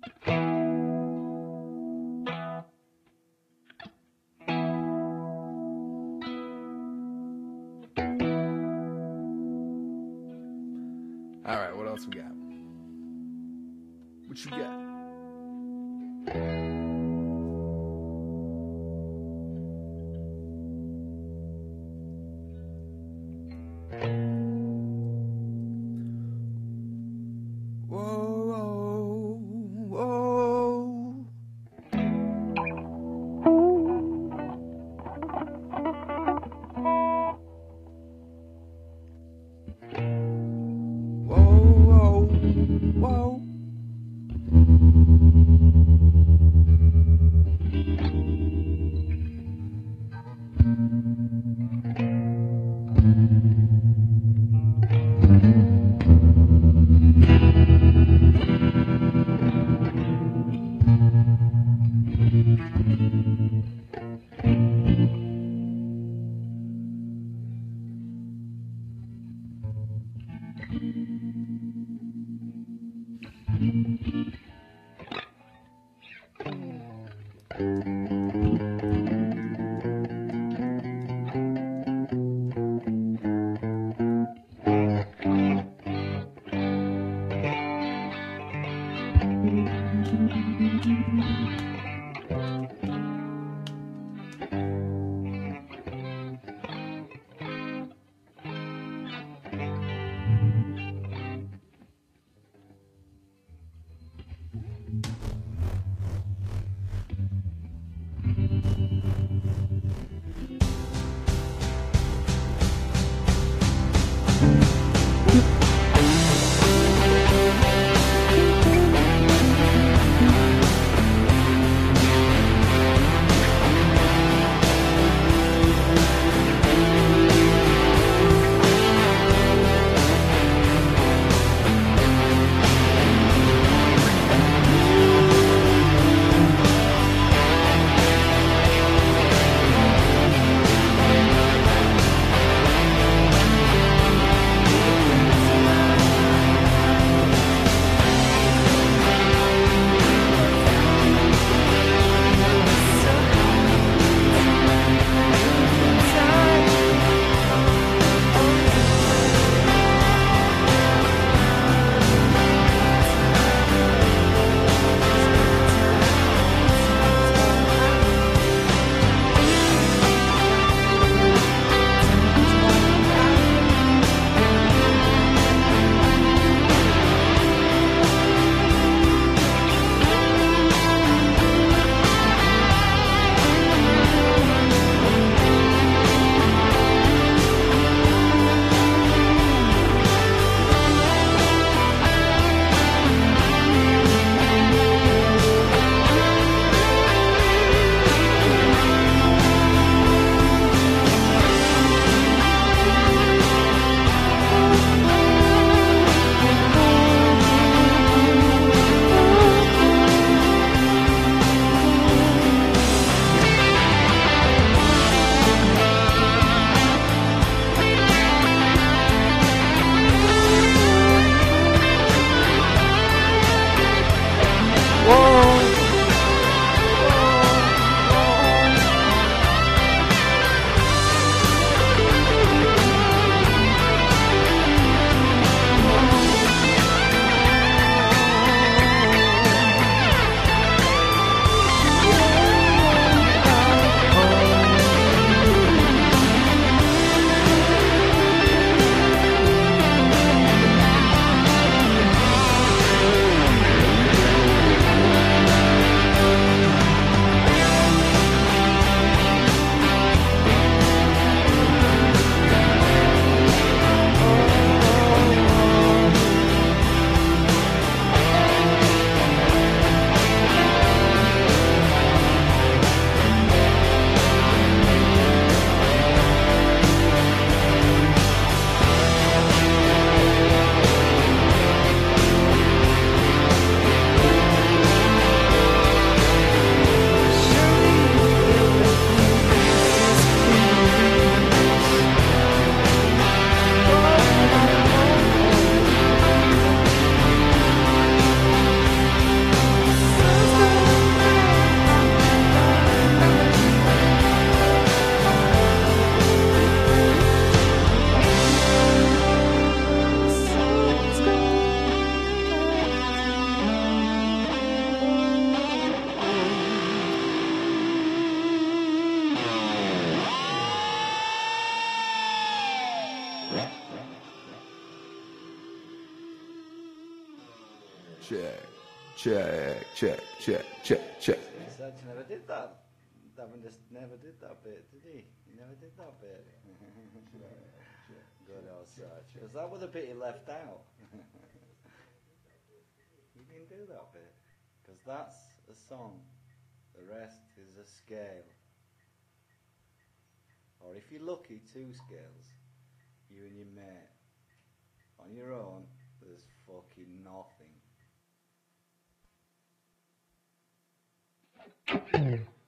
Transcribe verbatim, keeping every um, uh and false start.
All right, what else we got? What you got? Whoa, whoa, whoa. Whoa, whoa, whoa. check, check, check, check, check, check. Sarge never did that. Davin just never did that bit, did he? He never did that bit. Good old Sarge. Because that was the bit he left out. He didn't do that bit. Because that's a song. The rest is a scale. Or if you're lucky, two scales. You and your mate. On your own, there's fucking nothing.